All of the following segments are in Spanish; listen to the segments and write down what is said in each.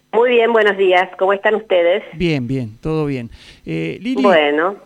Muy bien, buenos días. ¿Cómo están ustedes? Bien, bien, todo bien. Lili, Bueno,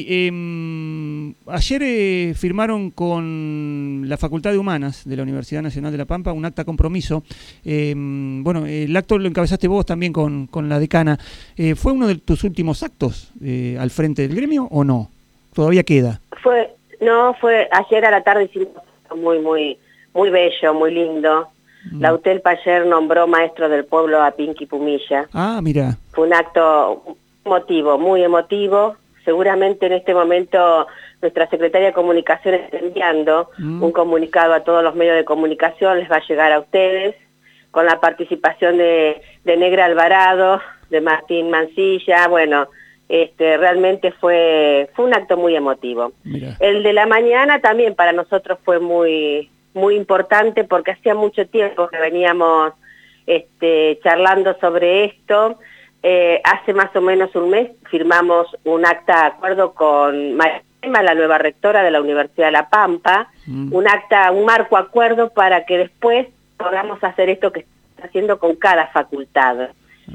ayer firmaron con la Facultad de Humanas de la Universidad Nacional de La Pampa un acta compromiso. Bueno, el acto lo encabezaste vos también con la decana. ¿Fue uno de tus últimos actos al frente del gremio o no? ¿Todavía queda? fue ayer a la tarde, hicimos algo muy bello, muy lindo. La UTELPA ayer nombró maestro del pueblo a Pinky Pumilla. Ah, mira. Fue un acto emotivo, muy emotivo. Seguramente en este momento nuestra secretaria de Comunicación está enviando un comunicado a todos los medios de comunicación, les va a llegar a ustedes, con la participación de Negra Alvarado, de Martín Mancilla. Bueno, realmente fue un acto muy emotivo. Mira. El de la mañana también para nosotros fue muy importante, porque hacía mucho tiempo que veníamos charlando sobre esto. Hace más o menos un mes firmamos un acta de acuerdo con María, la nueva rectora de la Universidad de La Pampa, un marco acuerdo para que después podamos hacer esto que está haciendo con cada facultad.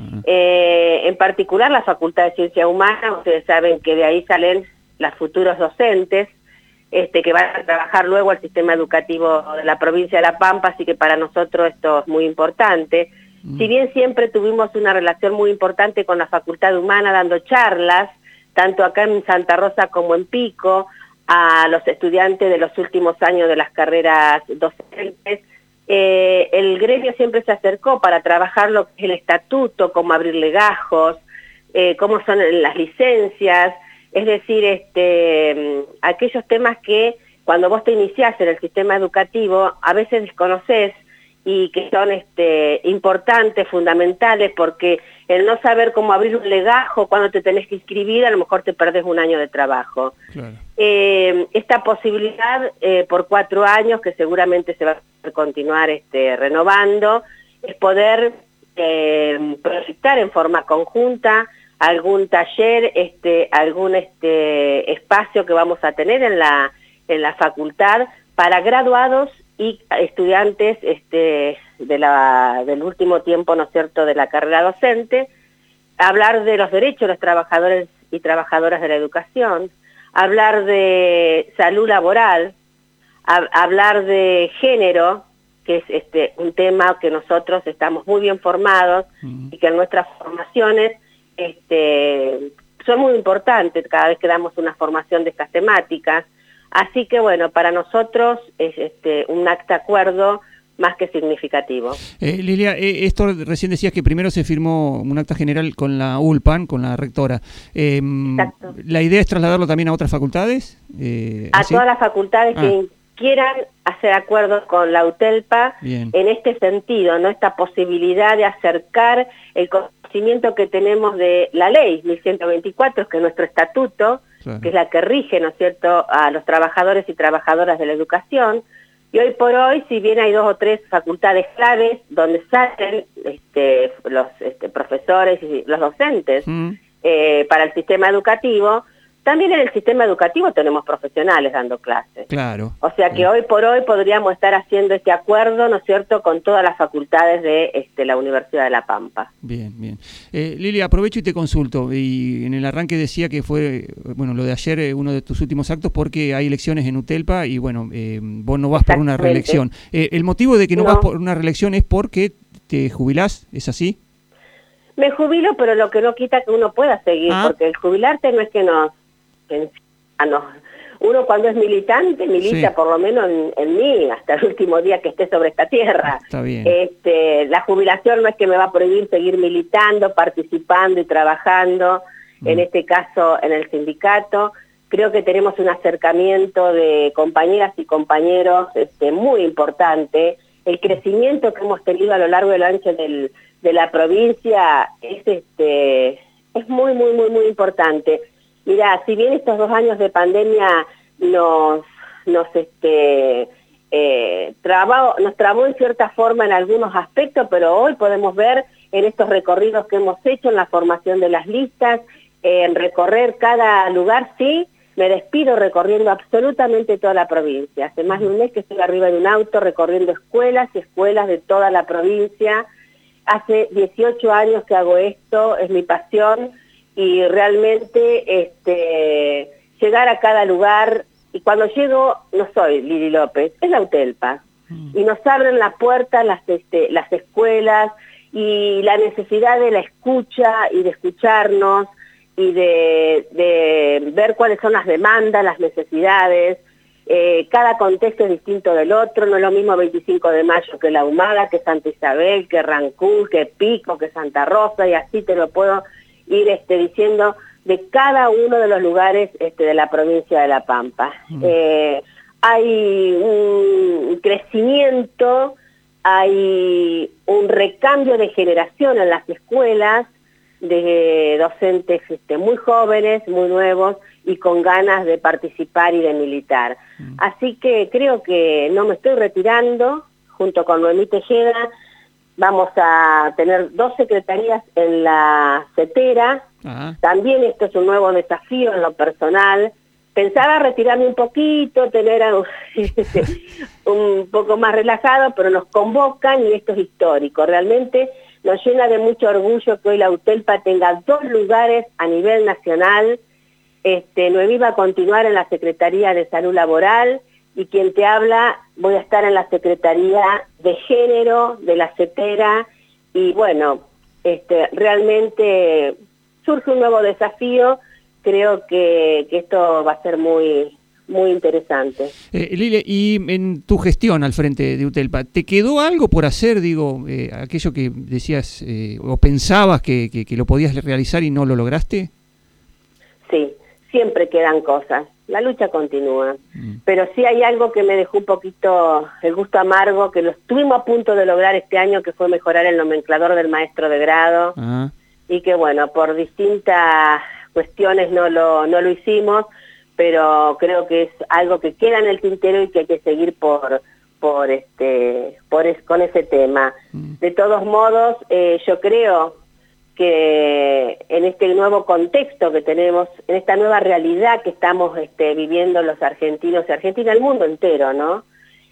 En particular la Facultad de Ciencia Humana, ustedes saben que de ahí salen los futuros docentes que van a trabajar luego al sistema educativo de la provincia de La Pampa, así que para nosotros esto es muy importante. Si bien siempre tuvimos una relación muy importante con la Facultad de Humana, dando charlas, tanto acá en Santa Rosa como en Pico, a los estudiantes de los últimos años de las carreras docentes, el gremio siempre se acercó para trabajar lo que es el estatuto, cómo abrir legajos, cómo son las licencias, es decir, aquellos temas que cuando vos te iniciás en el sistema educativo a veces desconocés y que son importantes, fundamentales, porque el no saber cómo abrir un legajo cuando te tenés que inscribir, a lo mejor te perdés un año de trabajo. Claro. Esta posibilidad por 4 años, que seguramente se va a continuar renovando, es poder proyectar en forma conjunta algún taller, algún espacio que vamos a tener en la facultad para graduados y estudiantes del último tiempo, ¿no es cierto?, de la carrera docente, hablar de los derechos de los trabajadores y trabajadoras de la educación, hablar de salud laboral, hablar de género, que es un tema que nosotros estamos muy bien formados y que en nuestras formaciones son muy importantes cada vez que damos una formación de estas temáticas. Así que bueno, para nosotros es un acta acuerdo más que significativo. Lilia, esto recién decías que primero se firmó un acta general con la ULPAN, con la rectora. Exacto. ¿La idea es trasladarlo también a otras facultades? A todas las facultades que quieran hacer acuerdos con la UTELPA. Bien. En este sentido, ¿no? Esta posibilidad de acercar el conocimiento que tenemos de la ley 1124, que es nuestro estatuto, claro, que es la que rige, ¿no es cierto?, a los trabajadores y trabajadoras de la educación. Y hoy por hoy, si bien hay 2 o 3 facultades claves donde salen los profesores y los docentes para el sistema educativo, también en el sistema educativo tenemos profesionales dando clases. Claro. O sea que hoy por hoy podríamos estar haciendo este acuerdo, ¿no es cierto?, con todas las facultades de la Universidad de La Pampa. Bien, bien. Lili, aprovecho y te consulto. Y en el arranque decía que fue, bueno, lo de ayer, uno de tus últimos actos, porque hay elecciones en UTELPA y, bueno, vos no vas por una reelección. ¿El motivo de que no vas por una reelección es porque te jubilás? ¿Es así? Me jubilo, pero lo que no quita que uno pueda seguir, porque el jubilarte no es que uno cuando es militante, milita por lo menos en mí, hasta el último día que esté sobre esta tierra. Está bien. La jubilación no es que me va a prohibir seguir militando, participando y trabajando, en este caso en el sindicato. Creo que tenemos un acercamiento de compañeras y compañeros muy importante. El crecimiento que hemos tenido a lo largo y lo ancho de la provincia es muy importante. Mirá, si bien estos 2 años de pandemia nos trabó en cierta forma en algunos aspectos, pero hoy podemos ver en estos recorridos que hemos hecho, en la formación de las listas, en recorrer cada lugar, sí, me despido recorriendo absolutamente toda la provincia. Hace más de un mes que estoy arriba de un auto recorriendo escuelas y escuelas de toda la provincia, Hace 18 años que hago esto, es mi pasión, y realmente llegar a cada lugar, y cuando llego no soy Lili López, es la UTELPA, y nos abren la puerta las escuelas, y la necesidad de la escucha y de escucharnos, y de ver cuáles son las demandas, las necesidades. Cada contexto es distinto del otro, no es lo mismo 25 de mayo que La Humada, que Santa Isabel, que Rancún, que Pico, que Santa Rosa, y así te lo puedo ir diciendo de cada uno de los lugares de la provincia de La Pampa. Hay un crecimiento, hay un recambio de generación en las escuelas, de docentes muy jóvenes, muy nuevos y con ganas de participar y de militar. Así que creo que no me estoy retirando. Junto con Noemí Tejeda vamos a tener 2 secretarías en la CETERA. También esto es un nuevo desafío en lo personal. Pensaba retirarme un poquito, tener un poco más relajado, pero nos convocan y esto es histórico. Realmente nos llena de mucho orgullo que hoy la UTELPA tenga 2 lugares a nivel nacional. Noemí va a continuar en la Secretaría de Salud Laboral, y quien te habla, voy a estar en la Secretaría de Género de la CETERA, y bueno, realmente surge un nuevo desafío. Creo que esto va a ser muy, muy interesante. Lilia, y en tu gestión al frente de UTELPA, ¿te quedó algo por hacer? Digo, aquello que decías o pensabas que lo podías realizar y no lo lograste. Sí, siempre quedan cosas. La lucha continúa. Pero sí hay algo que me dejó un poquito el gusto amargo, que lo estuvimos a punto de lograr este año, que fue mejorar el nomenclador del maestro de grado. Y que bueno, por distintas cuestiones no lo hicimos, pero creo que es algo que queda en el tintero y que hay que seguir con ese tema. De todos modos, yo creo que en este nuevo contexto que tenemos, en esta nueva realidad que estamos viviendo los argentinos y Argentina, el mundo entero, ¿no?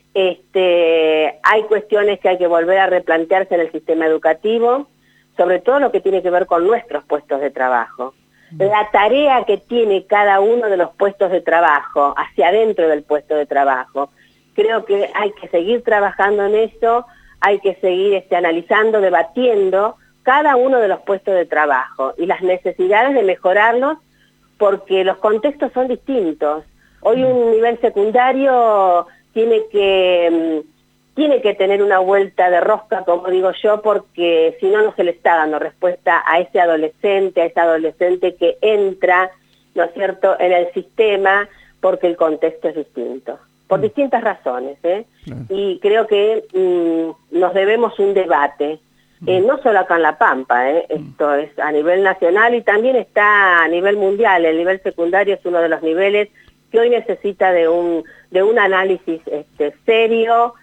Hay cuestiones que hay que volver a replantearse en el sistema educativo, sobre todo lo que tiene que ver con nuestros puestos de trabajo. La tarea que tiene cada uno de los puestos de trabajo, hacia adentro del puesto de trabajo. Creo que hay que seguir trabajando en eso, hay que seguir analizando, debatiendo cada uno de los puestos de trabajo y las necesidades de mejorarlos, porque los contextos son distintos. Hoy un nivel secundario tiene que tener una vuelta de rosca, como digo yo, porque si no, no se le está dando respuesta a ese adolescente, que entra, ¿no es cierto?, en el sistema, porque el contexto es distinto, por distintas razones, Y creo que nos debemos un debate, no solo acá en La Pampa, esto es a nivel nacional y también está a nivel mundial. El nivel secundario es uno de los niveles que hoy necesita de un análisis serio,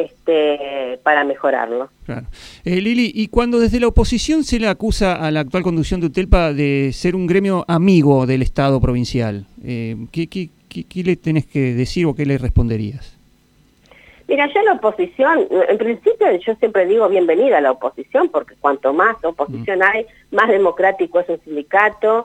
para mejorarlo. Claro. Lili, y cuando desde la oposición se le acusa a la actual conducción de UTELPA de ser un gremio amigo del Estado provincial, ¿qué le tenés que decir o qué le responderías? Mira, ya la oposición, en principio yo siempre digo bienvenida a la oposición, porque cuanto más oposición hay, más democrático es un sindicato.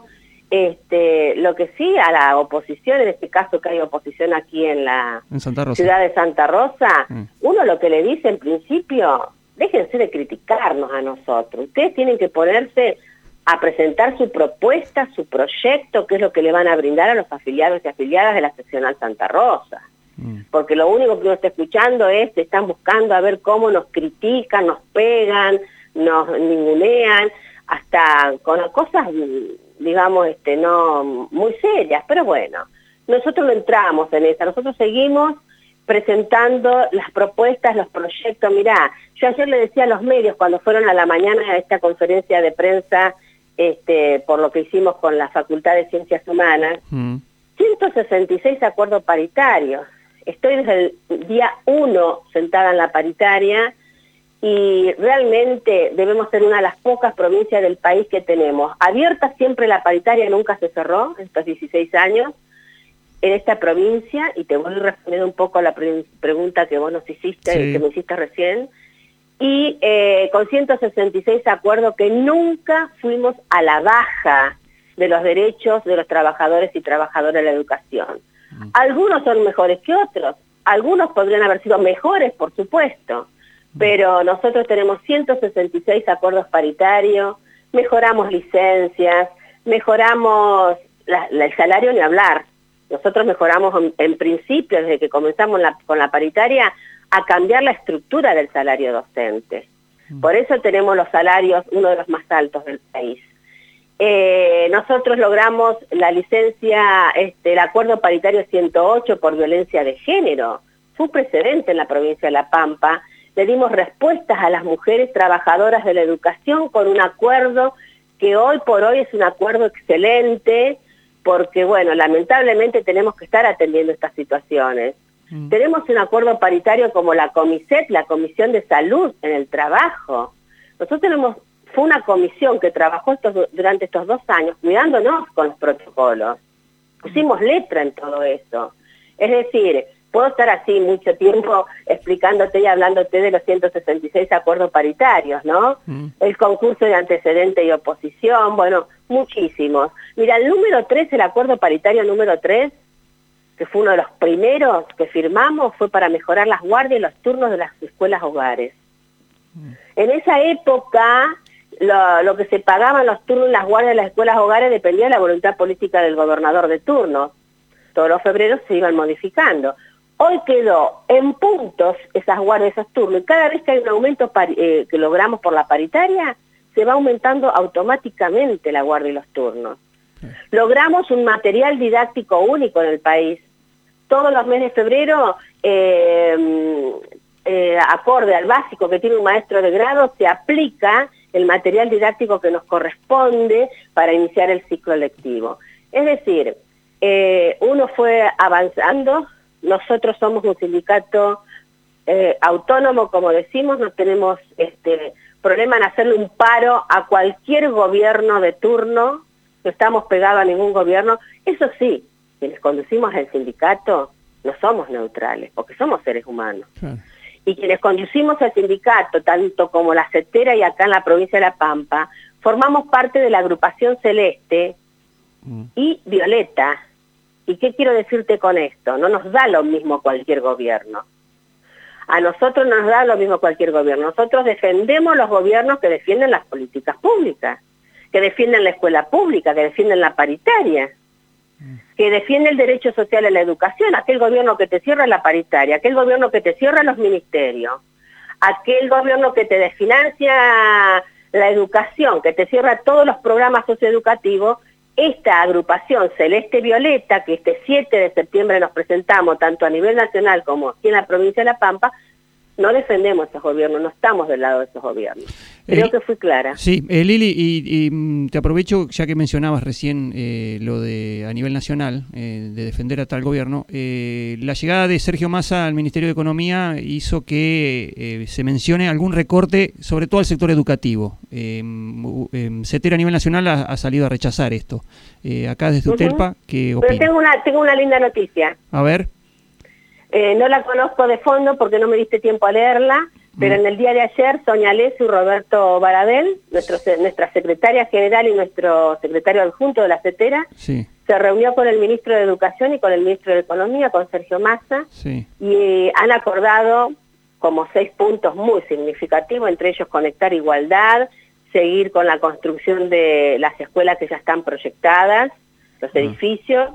Lo que sí a la oposición, en este caso que hay oposición aquí en la ciudad de Santa Rosa, uno lo que le dice en principio, déjense de criticarnos a nosotros, ustedes tienen que ponerse a presentar su propuesta, su proyecto, que es lo que le van a brindar a los afiliados y afiliadas de la seccional Santa Rosa. Porque lo único que uno está escuchando es, están buscando a ver cómo nos critican, nos pegan, nos ningunean, hasta con cosas, digamos, no muy serias, pero bueno, nosotros no entramos en esa, nosotros seguimos presentando las propuestas, los proyectos. Mirá, yo ayer le decía a los medios cuando fueron a la mañana a esta conferencia de prensa, por lo que hicimos con la Facultad de Ciencias Humanas, 166 acuerdos paritarios. Estoy desde el día 1 sentada en la paritaria y realmente debemos ser una de las pocas provincias del país que tenemos abierta siempre la paritaria, nunca se cerró estos 16 años en esta provincia, y te voy a responder un poco a la pregunta que vos nos hiciste, que me hiciste recién. y con 166 acuerdos que nunca fuimos a la baja de los derechos de los trabajadores y trabajadoras de la educación. Algunos son mejores que otros, algunos podrían haber sido mejores, por supuesto, pero nosotros tenemos 166 acuerdos paritarios, mejoramos licencias, mejoramos el salario ni hablar. Nosotros mejoramos en principio, desde que comenzamos con la paritaria, a cambiar la estructura del salario docente. Por eso tenemos los salarios, uno de los más altos del país. Nosotros logramos la licencia, el acuerdo paritario 108 por violencia de género. Fue un precedente en la provincia de La Pampa. Le dimos respuestas a las mujeres trabajadoras de la educación con un acuerdo que hoy por hoy es un acuerdo excelente, porque, bueno, lamentablemente tenemos que estar atendiendo estas situaciones. Tenemos un acuerdo paritario como la COMISET, la Comisión de Salud en el Trabajo. Nosotros fue una comisión que trabajó durante estos 2 años cuidándonos con los protocolos. Pusimos letra en todo eso. Es decir, puedo estar así mucho tiempo explicándote y hablándote de los 166 acuerdos paritarios, ¿no? El concurso de antecedente y oposición, bueno, muchísimos. Mira, el número 3, el acuerdo paritario número 3, que fue uno de los primeros que firmamos, fue para mejorar las guardias y los turnos de las escuelas hogares. En esa época, lo que se pagaban los turnos y las guardias de las escuelas hogares dependía de la voluntad política del gobernador de turno. Todos los febreros se iban modificando. Hoy quedó en puntos esas guardias, esos turnos, y cada vez que hay un aumento que logramos por la paritaria, se va aumentando automáticamente la guardia y los turnos. Logramos un material didáctico único en el país. Todos los meses de febrero, acorde al básico que tiene un maestro de grado, se aplica el material didáctico que nos corresponde para iniciar el ciclo lectivo. Es decir, uno fue avanzando. Nosotros somos un sindicato autónomo, como decimos, no tenemos problema en hacerle un paro a cualquier gobierno de turno, no estamos pegados a ningún gobierno. Eso sí, quienes conducimos el sindicato no somos neutrales, porque somos seres humanos. Claro. Y quienes conducimos el sindicato, tanto como la CETERA y acá en la provincia de La Pampa, formamos parte de la agrupación Celeste y Violeta. ¿Y qué quiero decirte con esto? No nos da lo mismo cualquier gobierno. A nosotros no nos da lo mismo cualquier gobierno. Nosotros defendemos los gobiernos que defienden las políticas públicas, que defienden la escuela pública, que defienden la paritaria, que defiende el derecho social a la educación, aquel gobierno que te cierra la paritaria, aquel gobierno que te cierra los ministerios, aquel gobierno que te desfinancia la educación, que te cierra todos los programas socioeducativos. Esta agrupación Celeste Violeta, que este 7 de septiembre nos presentamos tanto a nivel nacional como aquí en la provincia de La Pampa, no defendemos esos gobiernos, no estamos del lado de esos gobiernos. Creo que fui clara. Sí, Lili, y te aprovecho, ya que mencionabas recién lo de a nivel nacional, de defender a tal gobierno, la llegada de Sergio Massa al Ministerio de Economía hizo que se mencione algún recorte, sobre todo al sector educativo. CETERA a nivel nacional ha salido a rechazar esto. Acá desde UTELPA, ¿qué opina? Pero tengo una linda noticia. A ver. No la conozco de fondo porque no me diste tiempo a leerla, pero en el día de ayer Sonia Lesu y Roberto Baradel, nuestra secretaria general y nuestro secretario adjunto de la CETERA, se reunió con el ministro de Educación y con el ministro de Economía, con Sergio Massa, y han acordado como 6 puntos muy significativos, entre ellos conectar igualdad, seguir con la construcción de las escuelas que ya están proyectadas, los edificios.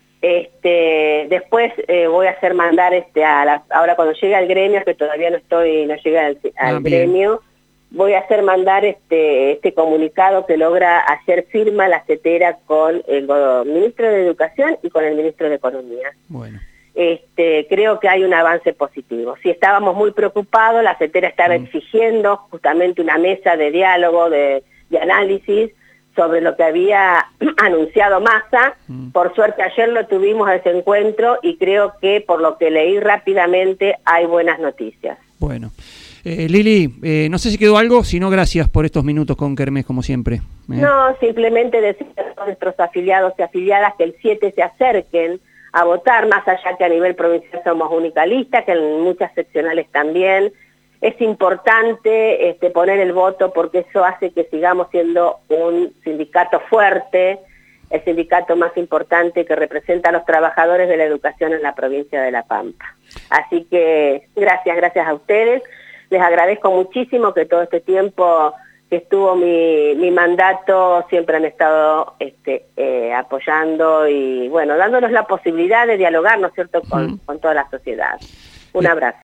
Después voy a hacer mandar ahora cuando llegue al gremio, que todavía no llega al gremio, voy a hacer mandar este comunicado que logra hacer firma la CETERA con el ministro de Educación y con el ministro de Economía. Bueno. Creo que hay un avance positivo. Si estábamos muy preocupados, la CETERA estaba exigiendo justamente una mesa de diálogo, de análisis, sobre lo que había anunciado Massa. Por suerte ayer lo tuvimos a ese encuentro y creo que por lo que leí rápidamente hay buenas noticias. Bueno. Lili, no sé si quedó algo, si no, gracias por estos minutos con Kermés, como siempre. No, simplemente decir a nuestros afiliados y afiliadas que el 7 se acerquen a votar, más allá que a nivel provincial somos unicalistas, que en muchas seccionales también. es importante poner el voto porque eso hace que sigamos siendo un sindicato fuerte, el sindicato más importante que representa a los trabajadores de la educación en la provincia de La Pampa. Así que gracias a ustedes. Les agradezco muchísimo que todo este tiempo que estuvo mi mandato siempre han estado apoyando y bueno, dándonos la posibilidad de dialogar, ¿no es cierto?, con toda la sociedad. Un abrazo.